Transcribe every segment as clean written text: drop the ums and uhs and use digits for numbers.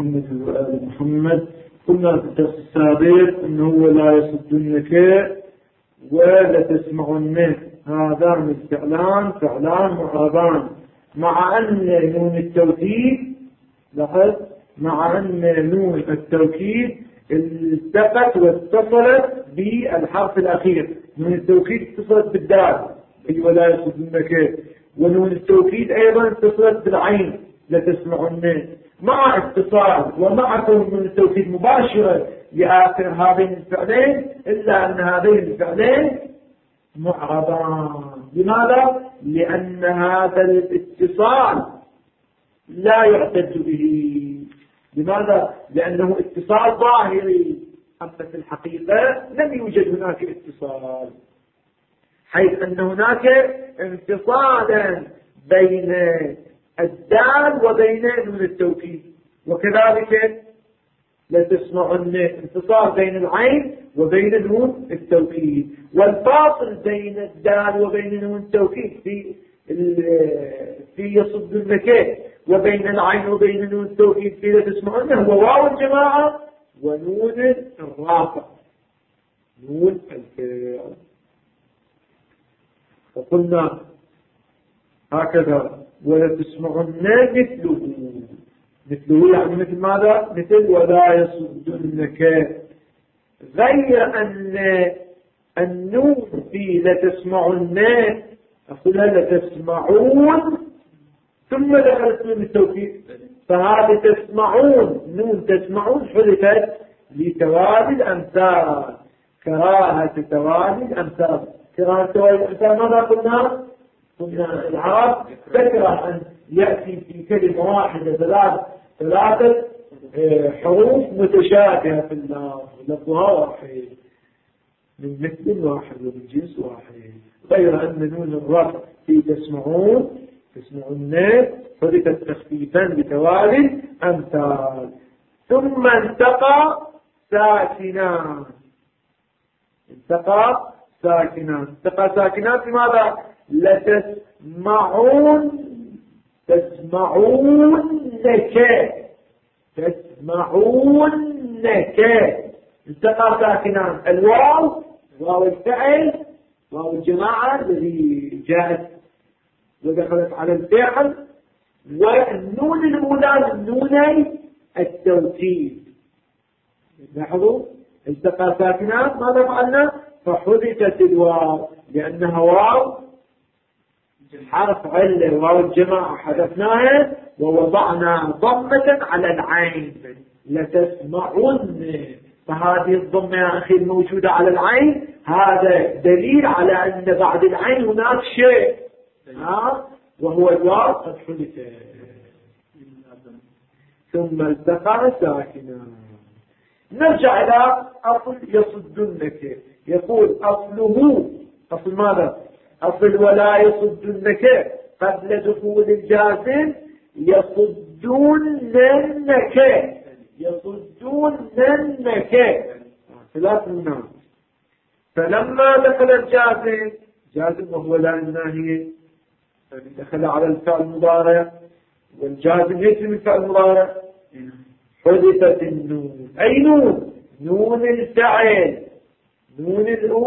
محمد وآل محمد. قلنا في الدرس السابق أنه لا يصدنك ولا تسمعن، هذان الفعلان فعلان معربان، مع أن نون التوكيد لاحظ مع أن نون التوكيد التقت واتصلت بالحرف الأخير. نون التوكيد اتصلت بالدال ولا يصدنك، ونون التوكيد أيضا اتصلت بالعين لتسمعن، مع اتصال ومع كون نون التوكيد مباشرة لآخر هذين الفعلين، إلا أن هذين الفعلين معربان. لماذا؟ لأن هذا الاتصال لا يعتد به. لماذا؟ لأنه اتصال ظاهري، أما في الحقيقة لم يوجد هناك اتصال، حيث أن هناك انفصالا بين الدال وبين نون التوكيد، وكذلك لتسمعن انفصال بين العين وبين نون التوكيد. والفاصل بين الدال وبين نون التوكيد في يصدنك وبين العين وبين نون التوكيد في لتسمعن هو واو الجماعة ونون الرافع، نون الفعل. وقلنا هكذا ولتسمعن مثله يعني مثل ماذا؟ مثل ولا يصدنك، غير أن النون في لتسمعن أقولها لتسمعون ثم دخلت نون التوكيد، فهذه تسمعون نون تسمعون حذفت لتوالي الأمثال، كراهة توالي الأمثال. كراهة توالي الأمثال ماذا قلنا؟ قلنا العرب تكره أن يأتي في كلمة واحدة ثلاثة حروف متشابهة في اللفظ، لفظها واحد من مثل واحد ومن جنس واحد، غير أن نون الرفع في تسمعون حدثت تخفيفا لتوالي أمثال. ثم التقى ساكنان، التقى ساكنان في ماذا؟ تسمعونك التقى ساكنان، الواو واو الفعل واو الجماعة الذي جاءت ودخلت على الفعل، والنون الأولى نوني التوكيد. لاحظوا التقى ساكنان ماذا فعلنا؟ فحذفت الواو لأنها واو حرف علة، واو الجماعة حذفناها ووضعنا ضمة على العين لتسمعن، فهذه الضمة يا أخي الموجودة على العين هذا دليل على أن بعد العين هناك شيء وهو الواو قد حذف. ثم التقى ساكنا. نرجع إلى أصل يصدنك، يقول أصله أصل ماذا؟ أصل ولا يصدنك قبل دخول الجازم يصدوننك ثلاث منام. فلما دخل الجازم وهو لا الناهية دخل على الفعل المضارع، والجازم يجزم الفعل المضارع، حذفت النون. أي نون؟ نون الفعل، نون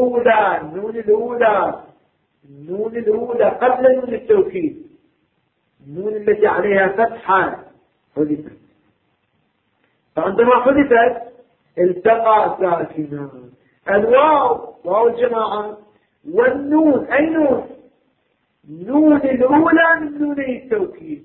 الأولى قبل نون التوكيد، النون التي عليها فتحة حذفت. فعندما حذفت التقى ساكنان، الواو واو الجماعة، والنون أي نون؟ نون الأولى من نوني التوكيد.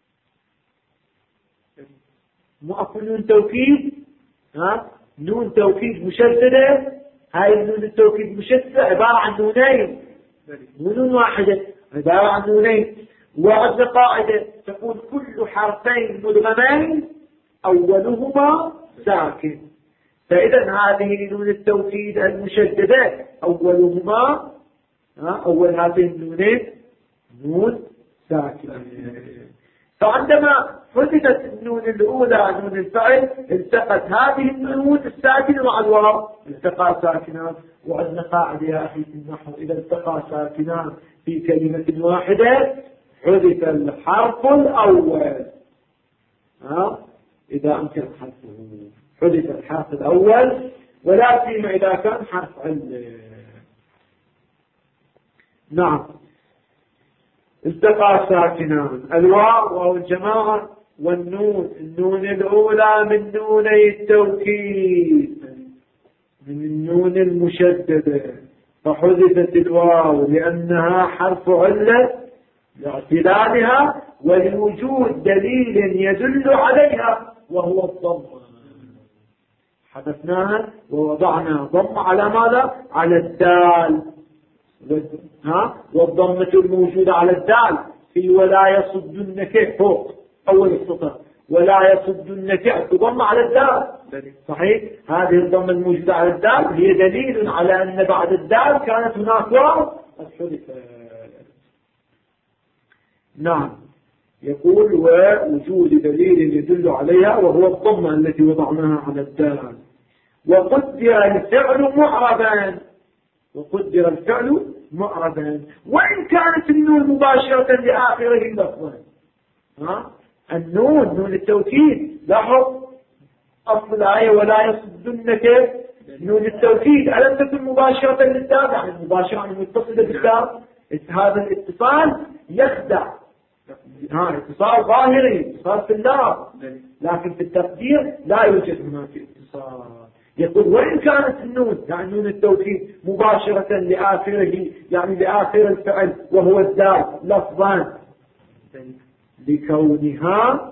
مو أقول نون توكيد نون توكيد مشددة، هاي النون التوكيد مشددة عبارة عن نونين، نون واحدة عبارة عن نونين. وعند قاعدة تقول كل حرفين مدغمين أولهما ساكن، فإذا هذه نون التوكيد المشددة أولهما أول هذين النونين نون ساكن. فعندما حذفت النون الأولى نون الفعل التقت هذه النون الساكنة مع الواو التقى ساكنان. وعندنا قاعدة يا أخي في النحو إذا التقى ساكنان في كلمة واحدة حذف الحرف الأول إذا أمكن حذفه حذف الحرف الأول، ولا سيما إذا كان حرف علة. نعم. التقى ساكنان الواو أو الجماعة والنون، النون الأولى من نوني التوكيد من النون المشددة، فحذفت الواو لأنها حرف علة لاعتلالها ولوجود دليل يدل عليها وهو الضم. حذفناها ووضعنا ضم على ماذا؟ على الدال. والضمة الموجودة على الدال في ولا يصدنك فوق أول السطر، ولا يصدنك تضم على الدال، صحيح؟ هذه الضمة الموجودة على الدال هي دليل على أن بعد الدال كانت هناك واو الحذف. نعم. يقول ووجود دليل يدل عليها وهو الضمة التي وضعناها على الدال. وقدر الفعل معربا، وقدر الفعل معربا وإن كانت النون مباشرة لآخره لفظا. النون نون التوكيد، لاحظ أصل الآية ولا يصدنك نون التوكيد ألم تكن مباشرة للدال، يعني مباشرة متصلة بالدال. هذا الاتصال يخدع، اتصال ظاهري، اتصال في اللفظ، لكن في التقدير لا يوجد هناك اتصال. يقول وإن كانت النون يعني نون التوكيد مباشرة لآخره، يعني لآخر الفعل وهو الدال لفظان، لكونها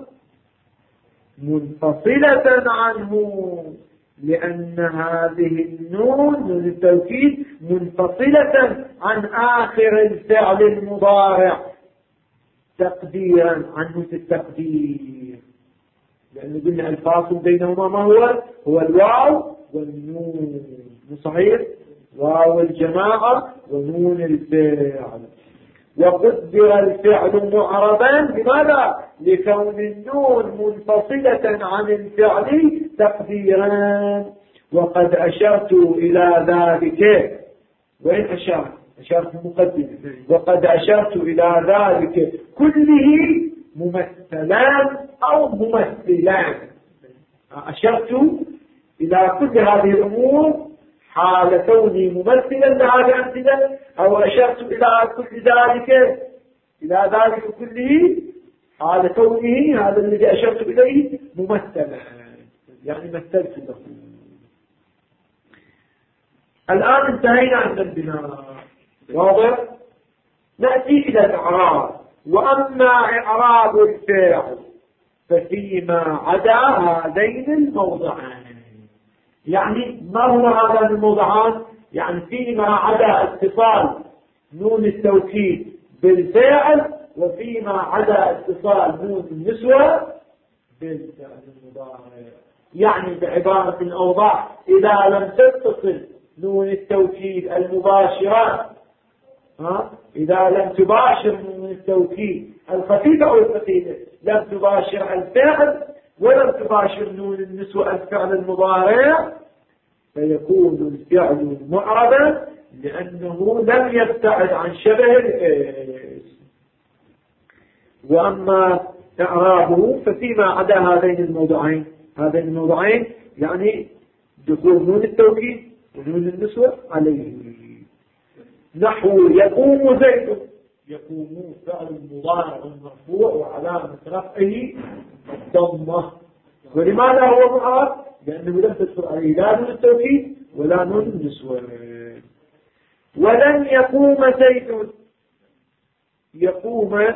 منفصلة عنه، لأن هذه النون نون التوكيد منفصلة عن آخر الفعل المضارع تقديرا، عنه في التقدير، لأن قلنا الفاصل بينهما ما هو الواو والنون، صحيح؟ واو الجماعة ونون الفعل. وقدر الفعل معربا لماذا؟ لكون النون منفصلة عن الفعل تقديرا. وقد أشرت إلى ذلك، وين أشرت مقدمة، وقد أشرت إلى ذلك كله ممثلان أو ممثلان. أشرت إلى كل هذه الأمور حال كوني ممثلا لهذه الأمثلة، أو أشرت إلى كل ذلك، إلى ذلك كله حال كونه هذا الذي أشرت إليه ممثلا، يعني مثلت له. الآن انتهينا من البناء، واضح؟ نأتي إلى الإعراب. وأما إعراب الفعل ففيما عدا هذين الموضعان. يعني ما هو هذان الموضعان؟ يعني فيما عدا اتصال نون التوكيد بالفعل، وفيما عدا اتصال نون النسوة بالفعل المضارع. يعني بعبارة أوضح، إذا لم تتصل نون التوكيد المباشرة، إذا لم تباشر نون التوكيد الخفيفة أو الثقيلة، لم تباشر الفعل ولم تباشر نون النسوة الفعل المضارع، فيكون الفعل معربا لأنه لم يبتعد عن شبه الاسم. وأما إعرابه ففيما عدا هذين الموضعين يعني دخول نون التوكيد ونون النسوة عليه. نحو يقوم زيد، يقوم فعل مضارع مرفوع وعلامة رفعه الضمة. ولماذا هو معرب؟ لأنه لم تدخل عليه لا نون التوكيد ولا نون النسوة. ولن يقوم زيد، يقوم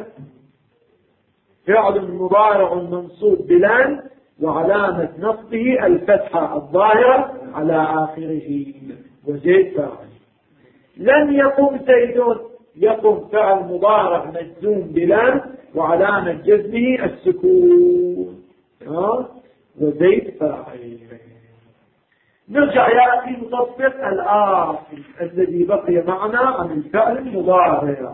فعل مضارع منصوب بلن وعلامة نصبه الفتحة الظاهرة على آخره، وزيد فاعل. لن يقوم زيد، يقوم فعل مضارع مجزوم بلن وعلامة جزمه السكون، وزيد فاعل. نرجع إلى في مطبق الآخر الذي بقي معنا عن الفعل المضارع.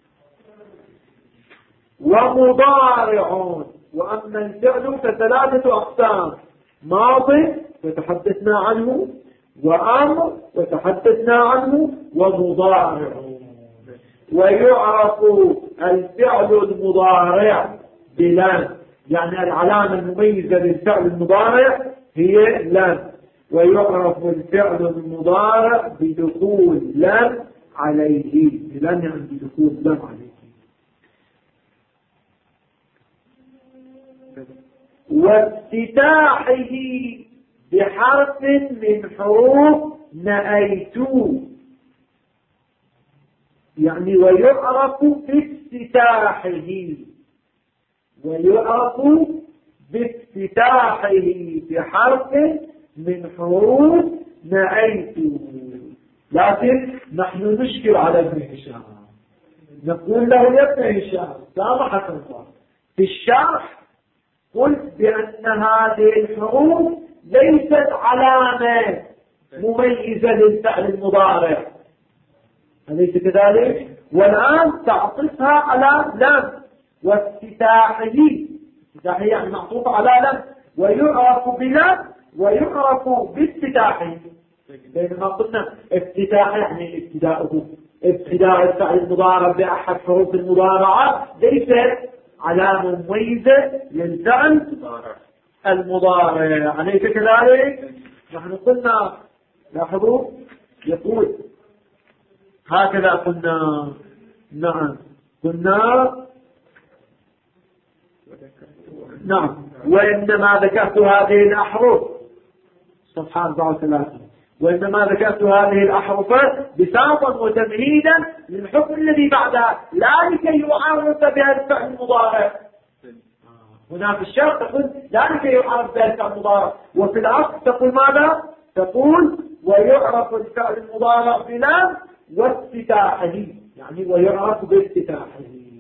ومضارع. وأما الفعل فثلاثة أقسام: ماضي وتحدثنا عنه، وأمر وتحدثنا عنه، ومضارع. ويعرف الفعل المضارع بلن يعني العلامة المميزة للفعل المضارع هي لم، ويعرف الفعل المضارع بدخول لم عليه، لم يعني بدخول لم عليه. وافتتاحه بحرف من حروف نأيت، يعني ويعرف بافتتاحه، ويعرف بافتتاحه بحرف من حروف نأيت. لكن نحن نشكل على ابن هشام، نقول له يا ابن هشام سامحك الله، في الشرح قلت بأن هذه الحروف ليست علامة مميزة للفعل المضارع، أليس كذلك؟ والآن تعطفها على لم، وافتتاحه، افتتاحه يعني معطوف على لم، ويعرف بلم ويعرف بافتتاحه. بينما قلنا افتتاح يعني ابتداؤه، ابتداء الفعل المضارع بأحد حروف المضارعة ليس علامة مميزة للفعل المضارع، أليس كذلك؟ نحن قلنا لاحظوا يقول هكذا قلنا، نعم قلنا نعم، وإنما ذكرت هذه الأحرف صفحة 34، وإنما ذكرت هذه الأحرف بساطا وتمهيدا للحكم الذي بعدها، لا لكي يعرف بها الفعل المضارع. هنا في الشرط تقول لا لكي يعرف بها الفعل المضارع، وفي الأصل تقول ماذا؟ تقول ويعرف الفعل المضارع بلام وافتتاحه، يعني ويعرف بافتتاحه.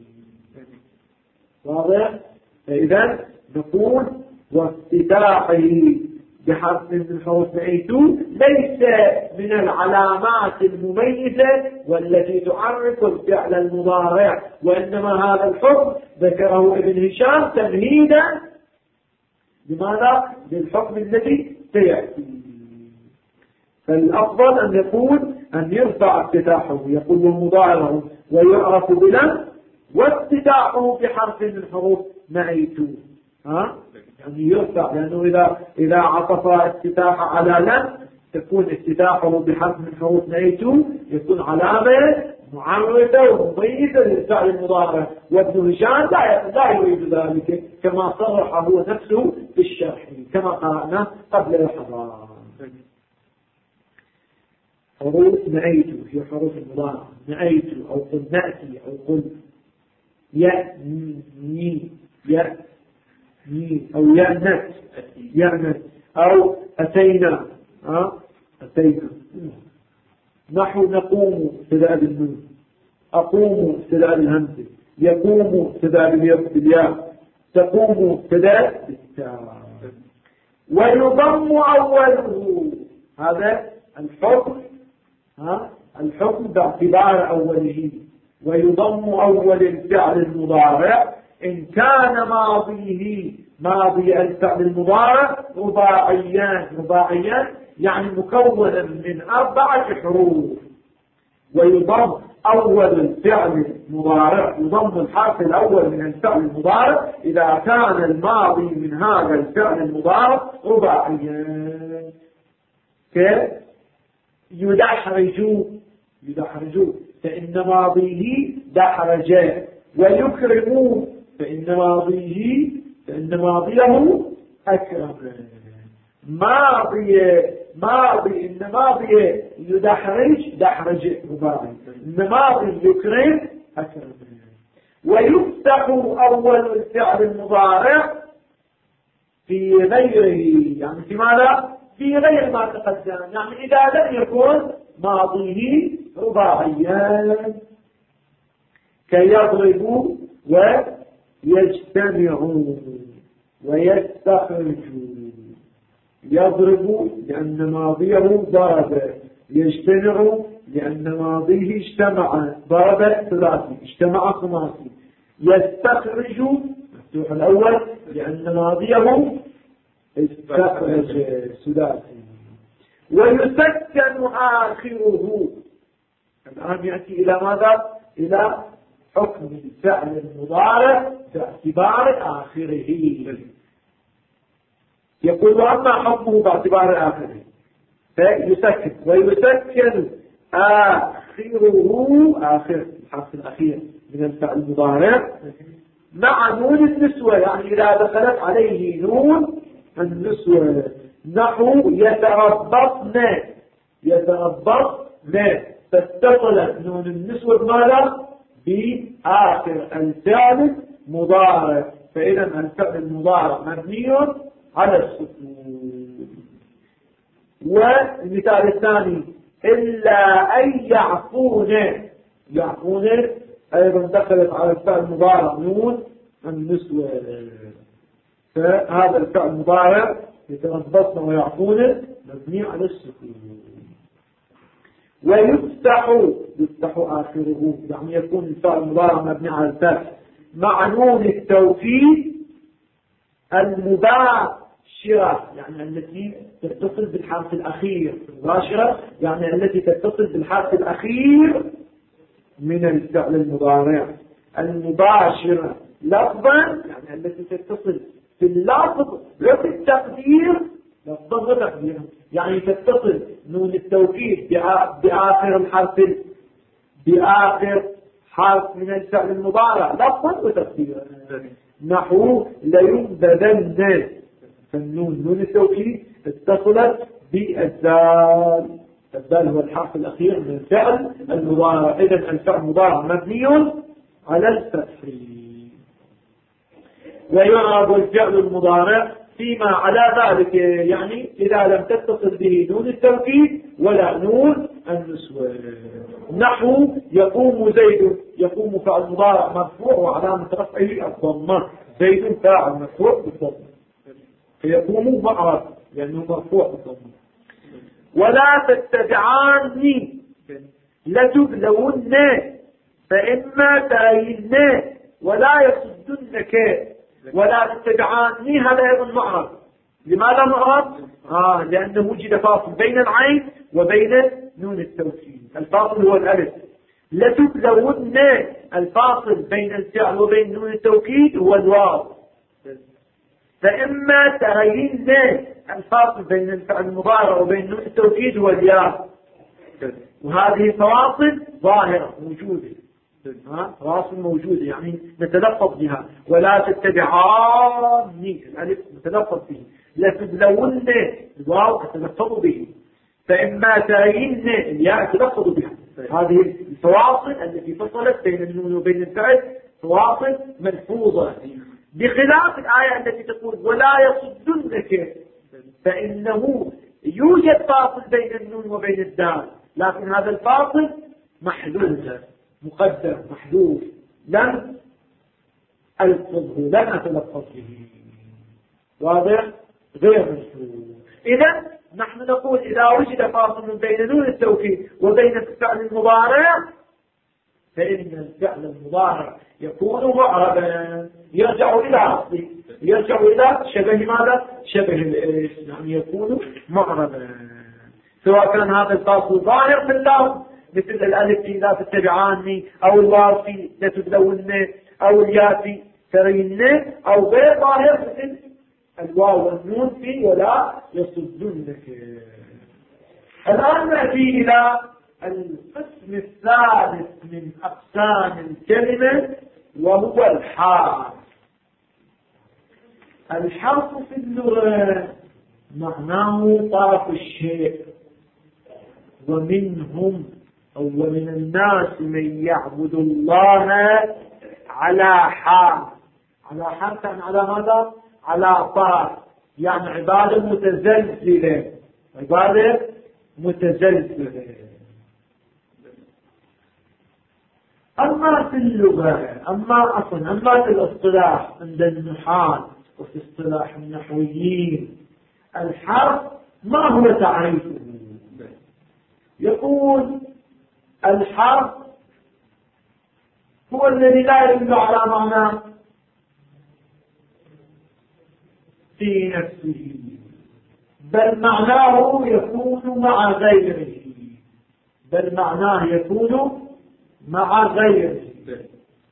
واضح؟ إذن نقول وافتتاحه بحرف من حروف نأيت ليس من العلامات المميزة والتي تعرف الفعل المضارع، وإنما هذا الحكم ذكره ابن هشام تمهيدا لماذا؟ للحكم الذي سيأتي. فالأفضل أن يقول أن يرفع افتتاحه، يقول المضارع ويعرف بلم وافتتاحه بحرف من حروف نأيت، يعني يرفع، لأنه إذا عطف افتتاح على لم تكون افتتاحه بحرف من حروف نأيت، يكون علامة معرفة ومميزة للفعل المضارع، وابن هشام لا يريد ذلك كما صرح هو نفسه في الشرح كما قرأنا قبل لحظات. حروف نأيت هي حروف المضارع، نأيت أو قل نأتي أو قل يأني أو يأنس أو أتينا أتينا. نحو نقوم ابتداء بالنون، أقوم ابتداء بالهمزة، يقوم ابتداء بالياء، تقوم ابتداء بالتاء. ويضم أوله، هذا الحكم الحكم باعتبار أوله، ويضم أول الفعل المضارع إن كان ماضي الفعل المضارع رباعيان يعني مكونا من 4 حروف. ويضم أول الفعل المضارع، يضم الحرف الأول من الفعل المضارع إذا كان الماضي من هذا الفعل المضارع رباعيان، يدحرج فإن ماضيه دحرج، ويكرم فإن ماضيه أكرم. ماضي يدحرج دحرج رباعي، إن ماضي يكرم أكرم. ويفتح أول الفعل المضارع في غيره، يعني في ماذا؟ في غير ما تقدم، يعني إذا لم يكن ماضيه رباعيان كيضرب ويجتمع ويستخرج. يضرب لأن ماضيه ضرب، يجتمع لأن ماضيه اجتمع، ضرب ثلاثي اجتمع خماسي. يستخرج مفتوح الأول لأن ماضيه استخرج سداسي. ويسكن آخره، الآن يأتي إلى ماذا؟ إلى حكم الفعل المضارع باعتبار آخره. يقول وأما حكمه باعتبار آخره فيسكن ويسكن آخر الحرف الأخير من الفعل المضارع مع نون النسوة، يعني إذا دخلت عليه نون النسوة، نحو يتربصن فاتصلت نون النسوة بماذا؟ بآخر الفعل المضارع، فإذا الفعل المضارع مبني على السكون. والمثال الثاني إلا أن يعفون أيضا دخلت على الفعل المضارع نون النسوة، فهذا الفعل المضارع يتربصن ويعفون مبني على السكون. ويفتح آخره، يعني يكون الفعل المضارع مبني على الفتح مع نون التوكيد المباشرة، يعني التي تتصل بالحرف الأخير، المباشرة يعني التي تتصل بالحرف الأخير من الفعل المضارع، المباشرة لفظا يعني التي تتصل باللفظ وفي التقدير لفظا وتقديرا، يعني تتصل نون التوكيد بآخر حرف من الفعل المضارع لفظا وتقديرا، نحو لينبذن، فالنون التوكيد اتصلت بالدال، الدال هو الحرف الأخير من الفعل المضارع، إذن الفعل المضارع مبني على الفتح. ويعرب الفعل المضارع فيما على ذلك، يعني إذا لم تتصل به نون التوكيد ولا نون النسوة، نحو يقوم زيد، يقوم فعل مضارع مرفوع وعلامة رفعه الضمة، زيد فاعل مرفوع بالضمة، فيقوم معرض لأنه مرفوع بالضمة. ولا تتبعاني لتبلون فإما تأيين ولا يصدنك، ولا تتبعاني هذا أيضا معرض. لماذا معرض؟ لأنه وجد فاصل بين العين وبين نون التوكيد، الفاصل هو الألف. لتبلون الفاصل بين الفعل وبين نون التوكيد هو الواو. فإما تغيين الفاصل بين الفعل المضارع وبين نون التوكيد هو الياء، وهذه فواصل ظاهرة موجودة، فواصل موجودة يعني نتلفظ بها. ولا تتبعاني الألف نتلفظ به، لتبلون الواو نتلفظ به، فإما تغيين الياء نتلفظ بها. هذه الفواصل التي فصلت بين النون وبين الفعل فواصل ملفوظة، بخلاف الآية التي تقول ولا يصدنك، فإنه يوجد فاصل بين النون وبين الدال، لكن هذا الفاصل محذوف مقدر محذوف، لم أتلفظ به، واضح غير محذوف. إذا نحن نقول إذا وجد فاصل بين نون التوكيد وبين الفعل المضارع فإن الفعل المضارع يكون معربا، يرجع إلى أصله، يرجع إلى شبه ماذا؟ شبه الاسم، يعني يكون معربا، سواء كان هذا الفاصل ظاهر في اللفظ مثل الألف في لا تتبعاني، أو الواو في لا تبلون، أو الياء في ترين، أو غير ظاهر مثل الواو والنون في ولا يصدنك. الآن نأتي إلى القسم الثالث من أقسام الكلمة، وهو الحرف. الحرف في اللغة معناه طرف الشيء، ومنهم أو ومن الناس من يعبد الله على حرف. على حرف يعني على ماذا؟ على طرف، يعني عبادة متزلزلة، عبادة متزلزلة. أما في اللغة، أما في الاصطلاح عند النحاة وفي اصطلاح النحويين، الحرف ما هو تعريفه؟ يقول الحرف هو الذي لا يدل على معنى في نفسه، بل معناه يكون مع غيره،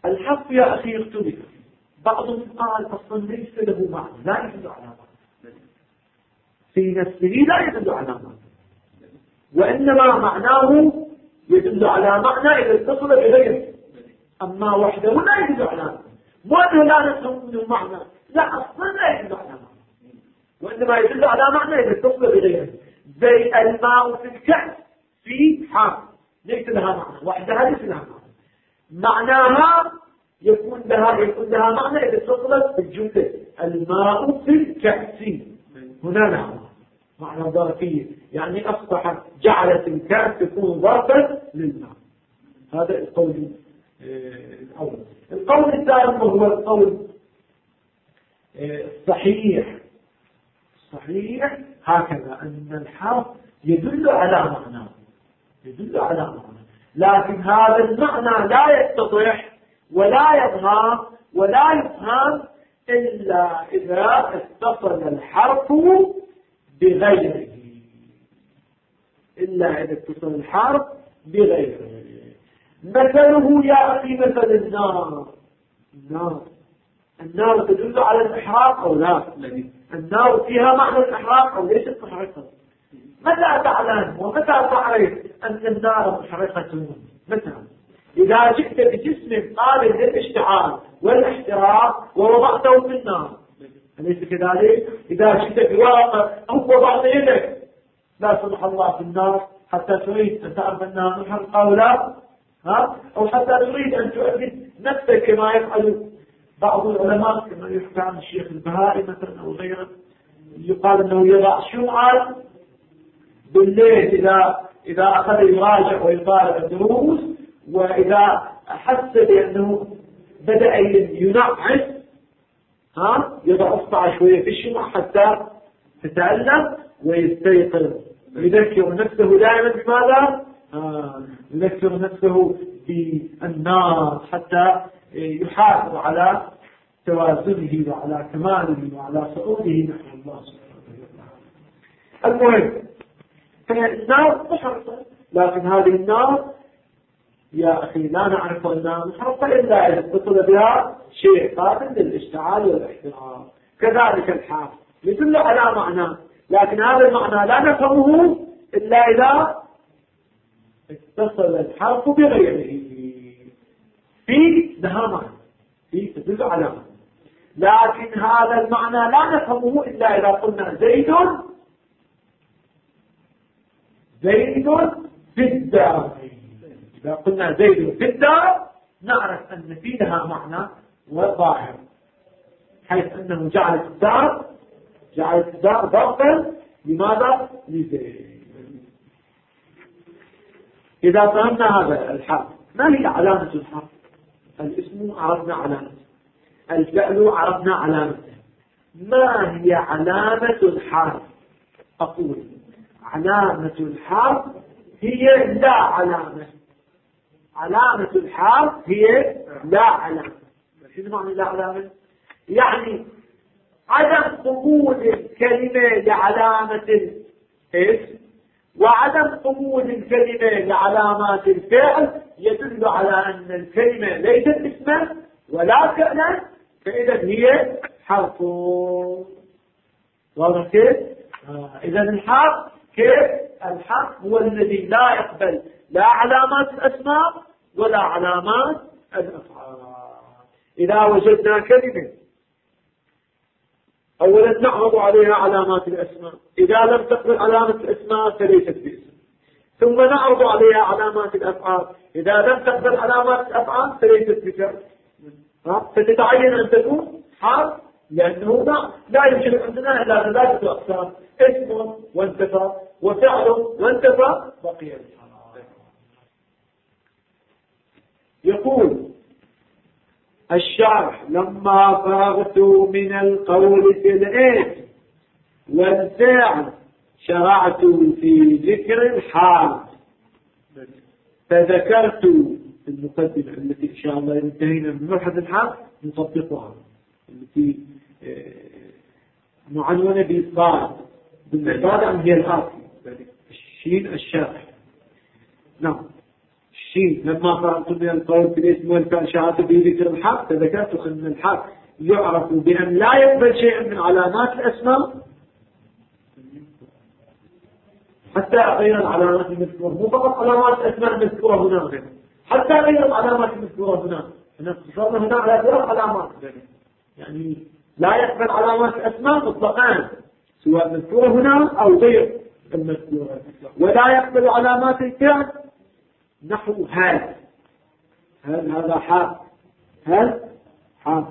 الحرف يا أخي اختلف، بعضهم قال أصلا ليس له معنى، لا يدل على معنى في نفسه، لا يدل على معنى، وإنما معناه يدل على معنى إذا اتصل بغيره، أما وحده لا يدل على معنى، مو أنه لا نفهم منه معنى، لا أصلا لا يدل على معنى، وإنما يدل على معنى إذا اتصل بغيره. زي الماء في الكأس في حرف ليس لها معنى، وحدها ليس لها معنى، معناها يكون لها معنى إذا اتصلت بالجملة الماء في الكأس، هنا لها معنى ظرفية، يعني أصبح جعلت الكأس تكون ظرفا للماء. هذا القول الأول. القول الثاني وهو القول الصحيح هكذا، أن الحرف يدل على معنى، لكن هذا المعنى لا يتضح ولا يظهر ولا يفهم إلا إذا اتصل الحرف بغيره، مثله يا أخي مثل النار تدل على الإحراق أو لا؟ النار فيها معنى الإحراق أو ليست محرقة؟ متى تعلم ومتى تعرف أن النار محرقة؟ متى؟ إذا جئت بجسم قابل للاشتعال والاحتراق ووضعته في النار، أليس كذلك؟ إذا جئت بورقة أو وضعت يدك لا سمح الله في النار حتى تريد أن تعرف أنها محرقة أو لا، أو حتى تريد أن تؤذن نفسك كما يفعل بعض العلماء، كما يحكى عن الشيخ البهائي مثلا أو غيره، يقال أنه يضع شمعا بالليل إذا أخذ يراجع ويطالع الدروس، وإذا أحس بأنه بدأ ينعس يضع أصبع شوية في الشمع حتى تتألم ويستيقظ، يذكر نفسه دائما بماذا؟ يذكر نفسه بالنار حتى يحافظ على توازنه وعلى كماله وعلى صعوده نحو الله سبحانه وتعالى. المهم النار محرقة، لكن هذه النار يا أخي لا نعرف أنها محرقة إلا إذا اتصل بها شيء قابل للاشتعال والاحتراق. كذلك الحرف يدل على معنى، لكن هذا المعنى لا نفهمه إلا إذا اتصل الحرف بغيره، في لها معنى، في تدل على معنى، لكن هذا المعنى لا نفهمه إلا إذا قلنا زيد في الدار. إذا قلنا زيد في الدار نعرف أن في لها معنى وظاهر، حيث أنه جعل الدار ضربا لماذا؟ لزيد. إذا فهمنا هذا الحرف، ما هي علامة الحرف؟ الاسم عرفنا علامته، الفعل عرفنا علامته، ما هي علامة الحرف؟ أقول علامة الحرف هي لا علامة. علامة الحرف هي لا علامة. شنو معنى لا علامة؟ يعني عدم قبول الكلمة لعلامة الاسم وعدم قبول الكلمة لعلامات الفعل يدل على أن الكلمة ليست اسما ولا فعلا، فإذا هي حرف. واضح كيف؟ إذا الحرف كيف؟ الحرف هو الذي لا يقبل لا علامات الأسماء ولا علامات الأفعال. إذا وجدنا كلمة أولا نعرض عليها علامات الأسماء، إذا لم تقبل علامة الأسماء فليست باسم، ثم نعرض عليها علامات الأفعال، إذا لم تقبل علامات الأفعال فليست بفعل، فتتعين أن تكون حرف، لأنه لا يوجد عندنا إلا ثلاثة أقسام: اسم وانتفى وفعل وانتفى بقي الحرف. يقول الشارح: لما فرغت من القول في الاسم والفعل شرعت في ذكر الحال، فذكرت المقدمة التي إن شاء الله انتهينا من مبحث الحال نطبقها، التي معنونة بالصاد بالصاد هي الآتي الشين الشارح. نعم، شيء لما قرأت من القول في الاسم والفعل شهادة بذكر الحق فذكرت أن الحق يعرف بأن لا يقبل شيئا من علامات الأسماء حتى غير العلامات المذكورة، مو فقط علامات الأسماء المذكورة هنا غير حتى غير العلامات المذكورة هنا. اختصرنا هنا على ثلاث علامات، يعني لا يقبل علامات الأسماء مطلقا سواء مذكورة هنا أو غير المذكورة، ولا يقبل علامات الفعل نحو هل هذا حال، هل حال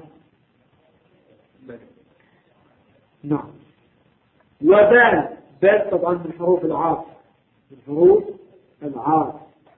نعم. وبال طبعا من حروف العاطف، من حروف العاطف،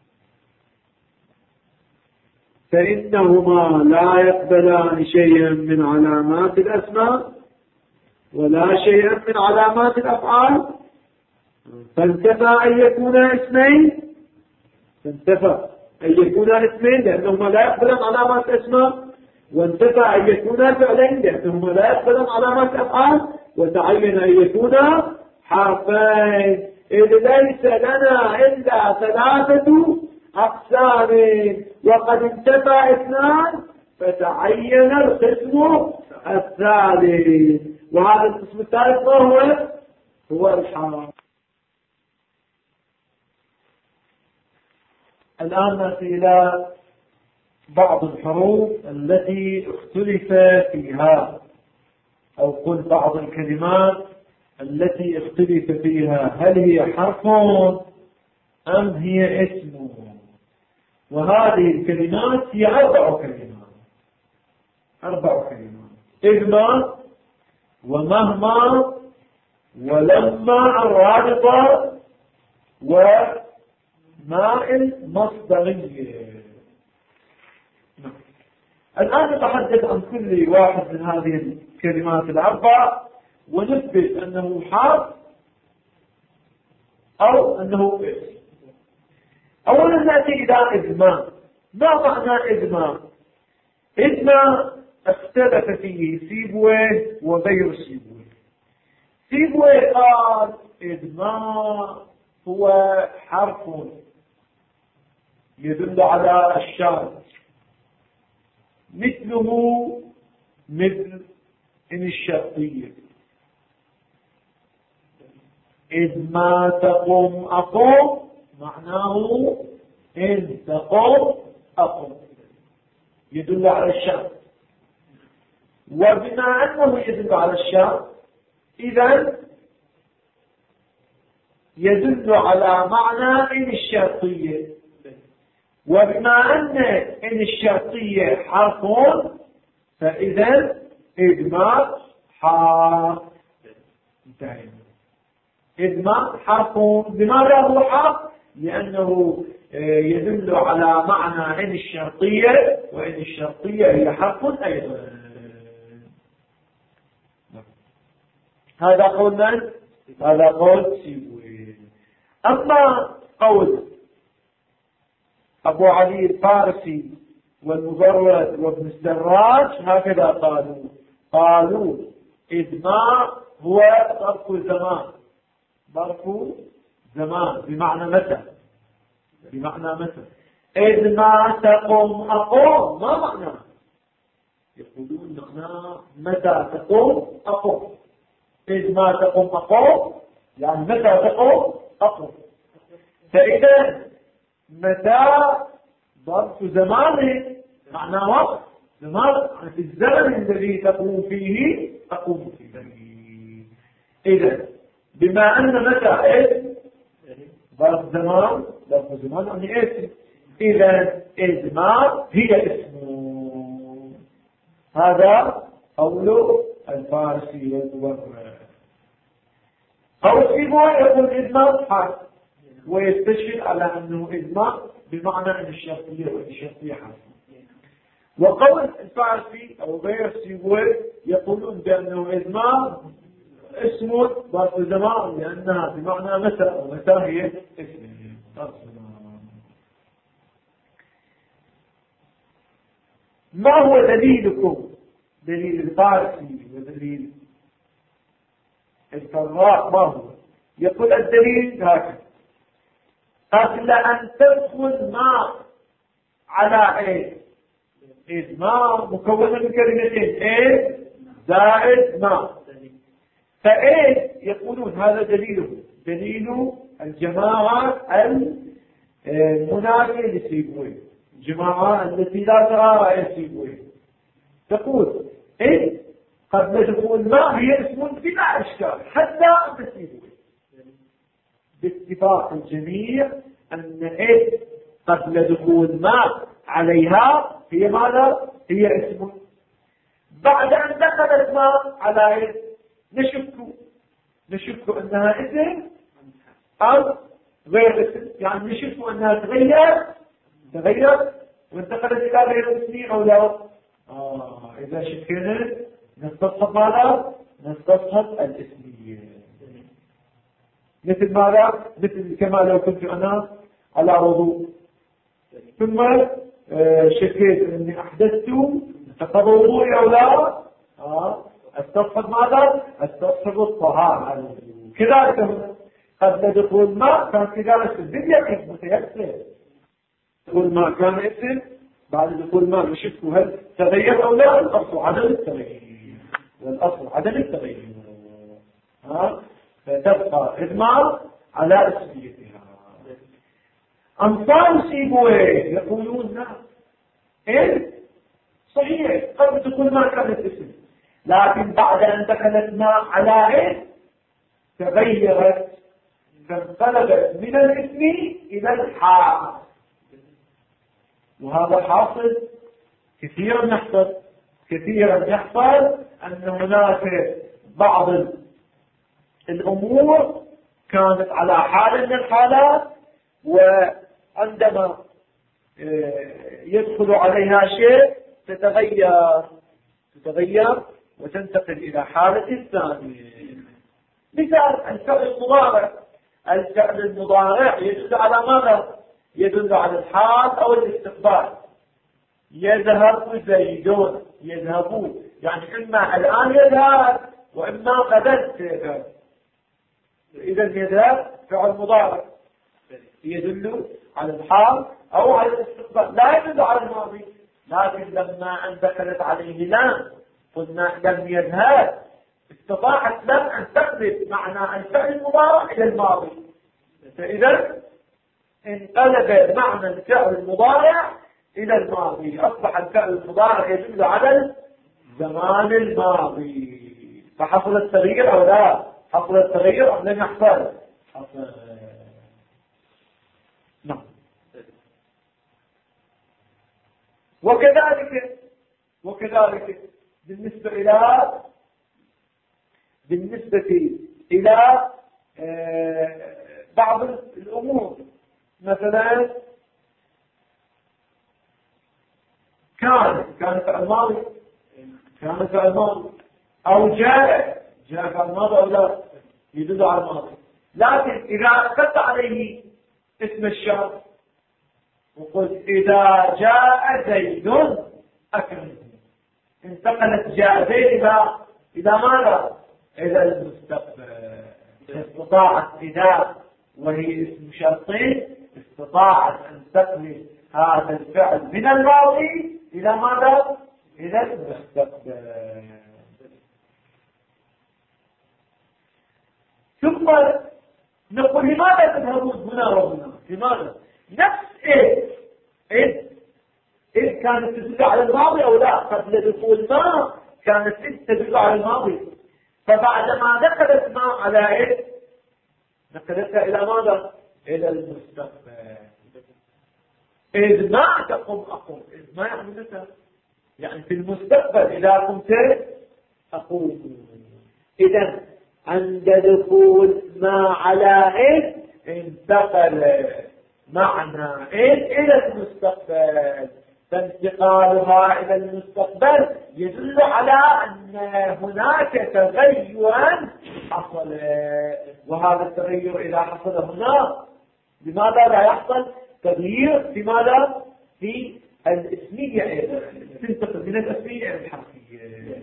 فإنهما لا يقبلان شيئا من علامات الأسماء ولا شيئا من علامات الأفعال، فانتفى أن يكونا اسمين، فانتفى أن يكونا اسمين لأنهما لا يقبلان علامات الأسماء، وانتفى أن يكونا فعلين لأنهما لا يقبلان علامات الأفعال، وتعين أن يكونا حرفين، إذ ليس لنا إلا ثلاثة أقسام وقد انتفى اثنان فتعين القسم الثالث، وهذا القسم الثالث ما هو الحرف. الآن نأتي إلى بعض الحروف التي اختلف فيها، أو قل بعض الكلمات التي اختلف فيها هل هي حرف أم هي اسم. وهذه الكلمات هي أربع كلمات، إذما ومهما ولما الرابطة وماء المصدرية. الآن نتحدث عن كل واحد من هذه الكلمات الأربع ونثبت أنه حرف أو أنه اسم. أولا نأتي إلى إذما. ما معنى إذما؟ إذما اختلف فيه سيبويه وغير سيبويه. سيبويه قال إذما هو حرف يدل على الشرط، مثله مثل إن الشرطية، إذ ما تقوم أقوم معناه إن تقوم أقوم، يدل على الشرط. وبما أنه يدل على الشرط إذن يدل على معنى إن الشرطية، وبما أن الشرطية حرف فإذا إذما حرف. إذما حرف. لماذا هو حرف؟ لأنه يدل على معنى إن الشرطية، وإن الشرطية هي حرف أيضا. هذا قول من؟ هذا قول سيبويه. أما قول أبو علي الفارسي والمبرد وابن السراج هكذا قالوا إذما هو ظرف زمان، ظرف زمان بمعنى متى، إذ ما تقوم أقوم. ما معنى؟ يقولون معناه متى تقوم أقوم. إذ ما تقوم أقوم يعني متى تقوم أقوم. فإذا متى ظرف زمان معناه وقت، زمان في الزمن الذي تقوم فيه أقوم فيه. إذا بما أن متى اسم ظرف زمان يعني اسم، إذا إذ ما هي اسم. هذا قول الفارسي والمبرد. أو سيبويه يقول إذ ما حرف ويستشهد على أنه إذ ما بمعنى أن الشرطية وأن الشرطية حرف. وقول الفارسي أو غير سيبويه يقولون بأنه إذ ما اسم ظرف زمان لأنها بمعنى متى، ومتى هي اسم ظرف زمان. ما هو دليلكم؟ دليل الفارسي ودليل الفراء ما هو؟ يقول الدليل هكذا: قبل أن تدخل ما على إيه؟ إذ ما مكونة من كلمتين، إيه زائد ما. فإيه يقولون هذا دليل الجماعة المنافية لسيبويه، الجماعة التي لا ترى يسيبويه، تقول إيه قبل دخول ما هي اسم بلا إشكال حتى أن تسيبويه، باتفاق الجميع أن إيه قبل دخول ما عليها هي ماذا؟ هي اسم. بعد أن دخلت ما على إيه نشك أنها اسم أو غير اسم، يعني نشك أنها تغير وانتقلت إلى غير اسمي أو لا. إذا شكنا نستصحب ماذا؟ نستصحب الاسمية. مثل ماذا؟ مثل كما لو كنت أنا على وضوء ثم شكيت أني أحدثت انتقض وضوئي أو لا، استصحب ماذا؟ استصحب الطهارة. كذلك قبل دخول ما كان كذلك باليقين متيسر، دخول ما كان اسم، بعد دخول ما نشك هل تغير أو لا. الأصل عدم التغيير، والأصل عدم التغيير، فتبقى إضمار على اسميتها. أنصار سيبويه يقولون نعم إيه صحيح قبل دخول ما كانت اسم، لكن بعد أن دخلت ما على إيه تغيرت، فانقلبت من الاسم إلى الحال. وهذا حاصل كثيرا يحصل أن هناك بعض الأمور كانت على حال من الحالات، وعندما يدخل عليها شيء تتغير وتنتقل إلى حالة ثانية. مثال الفعل المضارع يدل على ماذا؟ يدل على الحال أو الاستقبال. يذهب زيدون، يذهبون، يعني إما الآن يذهب وإما غدا سيذهب. إذا يذهب فعل مضارع يدل على الحال أو على الاستقبال، لا يدل على الماضي. لكن لما أن دخلت عليه لام قلنا لم يذهب، استطاعت لم أن تقلب معنى الفعل المضارع إلى الماضي، فإذا انقلب معنى الفعل المضارع إلى الماضي، أصبح الفعل المضارع يدل على الزمان الماضي. فحصل التغيير أو لا؟ حصل التغيير أم لم يحصل؟ حصل. نعم. وكذلك بالنسبة إلى بعض الأمور، مثلا كانت الماضي أو جاء الماضي أو لا يدل على الماضي. لكن إذا أخذت عليه اسم الشرط وقلت إذا جاء زيد أكرمه، انتقلت جاء زيد إلى ماذا؟ إلى المستقبل. استطاعت إذا وهي اسم شرطي استطاعت أن تقلب هذا الفعل من الماضي إلى ماذا؟ إلى المستقبل. ثم نقول لماذا تذهبون هنا وهنا؟ لماذا؟ نفس إذ كانت تدل على الماضي أو لا؟ قبل دخول ما كانت تدل على الماضي، فبعدما دخلت ما على إذ نقلتها إلى ماذا؟ إلى المستقبل. إذ ما أقوم، إذ ما يعملتها، يعني في المستقبل إذا قمت أقوم. إذا عند دخول ما على إذ انتقل معنى إذ إلى المستقبل، فانتقالها إلى المستقبل يدل على أن هناك تغيرا حصل، وهذا التغير إذا حصل هنا لماذا لا يحصل تغيير في ماذا؟ في الاسمية أيضا، تنتقل من الاسمية إلى الحرفية.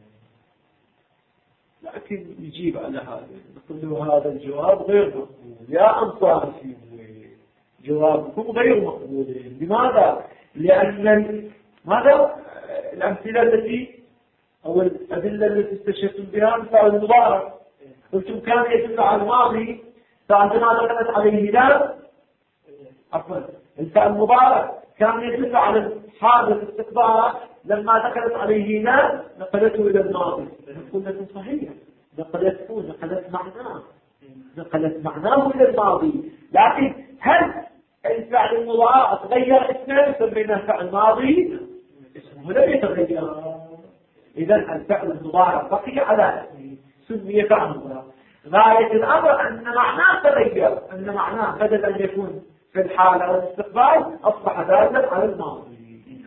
لكن يجيب على هذا، نقول له هذا الجواب غير مقبول يا أنصار سيبويه، جوابكم غير مقبول. لماذا؟ لأن ماذا الأمثلة التي أو الأدلة التي استشهدتم بها مثال المضارع، قلتم كان يدل على الماضي، فعندما دخلت عليه لا عفوا الفعل المضارع كان يدل على الحال الاستقبال، لما دخلت عليه لا نقلته إلى الماضي. نقول لكم صحيح، نقلت معناه إلى الماضي، لكن هل الفعل المضارع تغير اسمه سميناه فعل ماضي؟ اسمه لم يتغير. إذا الفعل المضارع بقي على اسمه سمي فعل مضارع. غاية الأمر أن معناه تغير، أن معناه بدل أن يكون في الحال أو الاستقبال أصبح دالا على الماضي.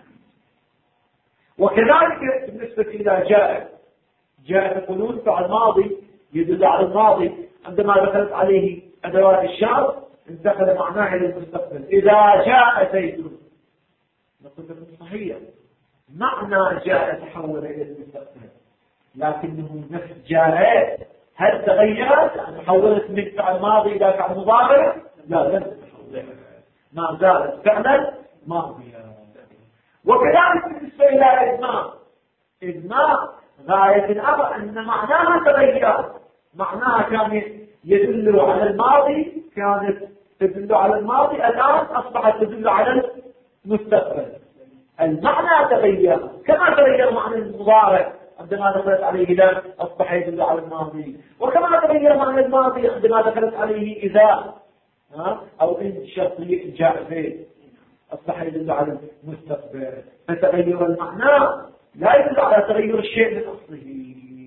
وكذلك بالنسبة إلى جاء يقولون فعل ماضي يدل على الماضي، عندما دخلت عليه أدوات الشرط انتقل معناه إلى المستقبل. إذا جاء زيد نقول لكم صحيح، معنى جاء تحول إلى المستقبل، لكنه نفس جاء هل تغيرت؟ تحولت من فعل ماضي إلى فعل مضارع؟ لا، لم تتحول، ما زالت فعلا ماضيا. وكذلك بالنسبة إلى إدماء غاية الأمر أن معناها تغير، معناها كان يدل على الماضي، كانت تدل على الماضي، الآن أصبحت تدل على المستقبل. المعنى تغير كما تغير معنى المضارع عندما دخلت عليه لا أصبح يدل على الماضي، وكما تغير معنى الماضي عندما دخلت عليه إذا أو إن شرطية جاء فيه أصبح يدل على المستقبل. فتغير المعنى لا يدل على تغير الشيء من أصله.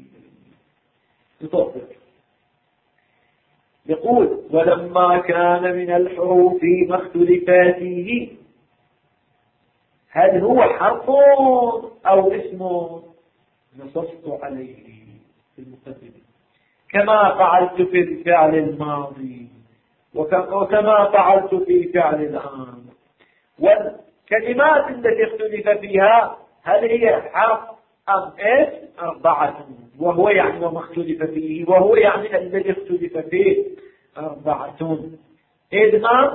يطبق يقول ولما كان من الحروف ما اختلف فيه هل هو حرف أو اسم نصصت عليه في المقدمة كما فعلت في الفعل الماضي وكما فعلت في فعل الآن. والكلمات التي اختلف فيها هل هي حرف أم اسم؟ 4، وهو يعني وما اختلف فيه، وهو يعني الذي اختلف فيه 4: إذما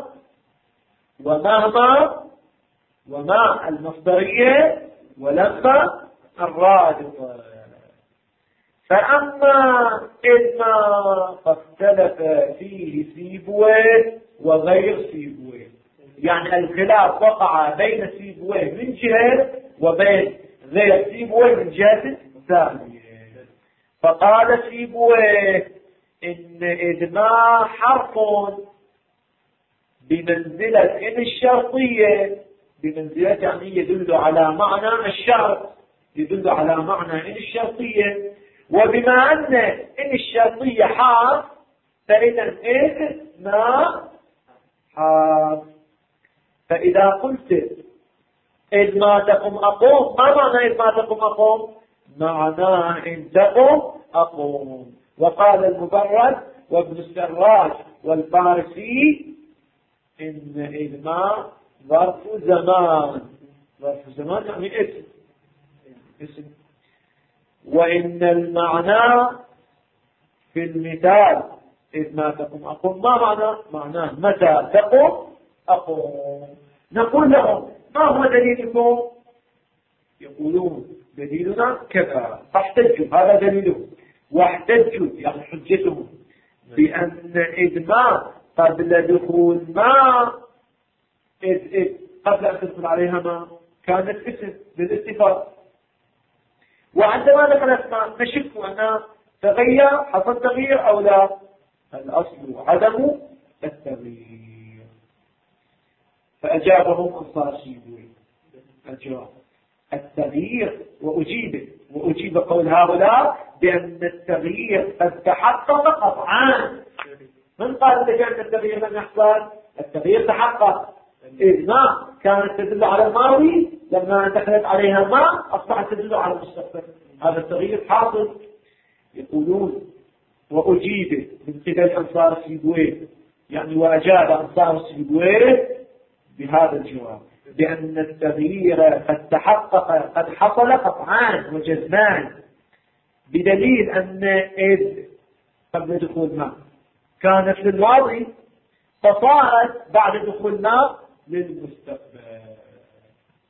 ومهما وما المصدرية ولما الرادفة. فأما إذما فاختلف فيه سيبويه وغير سيبويه، يعني الخلاف وقع بين سيبويه من جهة وبين غير سيبويه من جهة ثانية. فقال سيبويه إن إذما حرف بمنزلة إن الشرطية، بمنزلة يعني يدل على معنى الشرط، يدل على معنى إن الشرطية، وبما أن إن الشرطية حرف فإذا إذ ما حرف. فإذا قلت إذ ما تقم أقوم، ما معنى إذ ما تقم أقوم؟ معناه إن تقم أقوم. وقال المبرد وابن السراج والفارسي إن إذ ما ظرف زمان، ظرف زمان يعني اسم. وإن المعنى في المثال إذ ما تقوم أقوم، ما معناه متى تقوم أقوم. نقول لهم ما هو دليلكم؟ يقولون دليلنا كذا، فاحتجوا، هذا دليلهم، واحتجوا يعني حجتهم بأن إذ ما قبل دخول ما إذ قبل أن تدخل عليها ما كانت اسم بالاتفاق، وعندما دخلت ما نشك أنها تغير، حصل تغيير أو لا؟ الأصل عدم التغيير. فأجابهم أنصار سيبوي، أجاب التغيير وأجيب قول هؤلاء بأن التغيير قد تحقق قطعا. من قال إذا كان التغيير لم يحصل؟ التغيير تحقق. إذ ما كانت تدل على الماضي، لما دخلت عليها ما أصبحت تدل على المستقبل، هذا التغيير حاصل. يقولون وأجيب من قبل أنصار سيبويه، يعني وأجاب أنصار سيبويه بهذا الجواب بأن التغيير قد تحقق، قد حصل قطعان وجزمان، بدليل أن إذ قبل دخول ما كانت للماضي فصارت بعد دخول ما للمستقبل.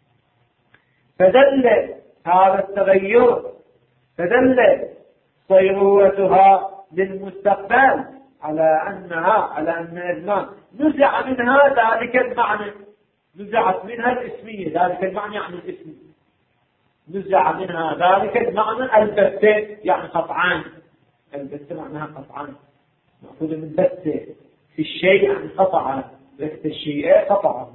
فدل هذا التغير، فدل صيرورتها للمستقبل على أن إذن نزع منها ذلك المعنى، نزعت منها الاسمية، ذلك المعنى يعني الاسم، نزع منها ذلك المعنى البتة يعني قطعان، البتة معناها قطعان، مأخوذ من بتة في الشيء يعني قطعا، بتة الشيء قطعا.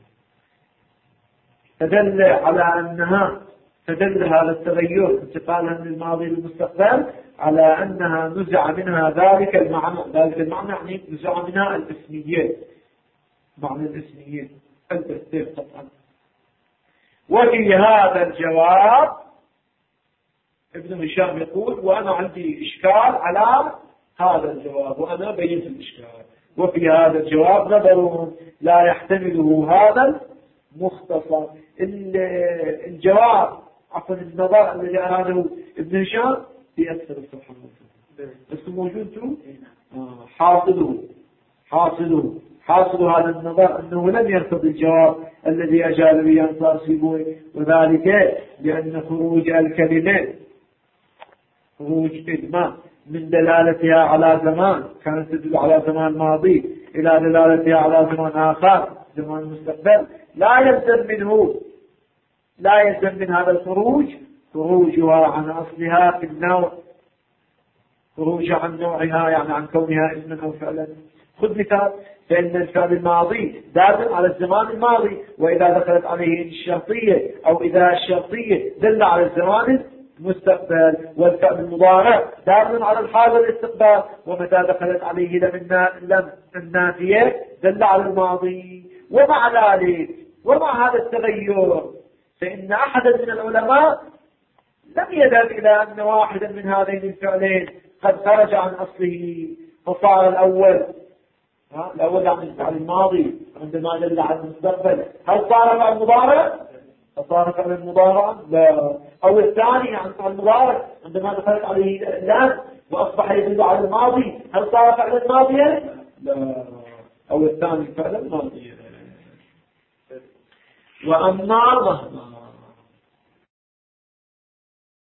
فدل على أنها، فدل هذا التغير انتقالها من الماضي للمستقبل على أنها نزع منها ذلك المعنى، ذلك المعنى يعني نزع منها الاسمية، معنى الاسمية البتة قطعا. وفي هذا الجواب ابن هشام يقول وأنا عندي إشكال على هذا الجواب وأنا بينت الإشكال. وفي هذا الجواب نظر لا يحتمله هذا المختصر. الجواب عفوا النظر الذي أراده ابن هشام في أكثر الصفحة بس موجود حاصل هذا النظر أنه لم يرتضي الجواب الذي أجاب به أنصار سيبوي، وذلك لأن خروج الكلمة خروج إدمان من دلالتها على زمان كانت تدل على زمان ماضي إلى دلالتها على زمان آخر زمان مستقبل، لا يلزم من هذا الخروج خروجها عن أصلها في النوع، خروج عن نوعها يعني عن كونها اسما أو فعلا. خذ مثال، فإن الفعل الماضي دال على الزمان الماضي، وإذا دخلت عليه الشرطية أو إذا الشرطية دل على الزمان المستقبل، والفعل المضارع دال على الحال والاستقبال، ومتى دخلت عليه لم النافية دل على الماضي. ومع ذلك ومع هذا التغير فإن أحدا من العلماء لم يذهب إلى أن واحدا من هذين الفعلين قد خرج عن أصله فصار الأول عن الفعل الماضي عندما دل على المستقبل، هل صار فعل مضارع؟ فصار فعل المضارع؟ لا. أو الثاني عن فعل المضارع عندما دخلت عليه الآن وأصبح يدل على الماضي، هل صار فعل الماضي؟ لا. أو الثاني فعل الماضي. وأما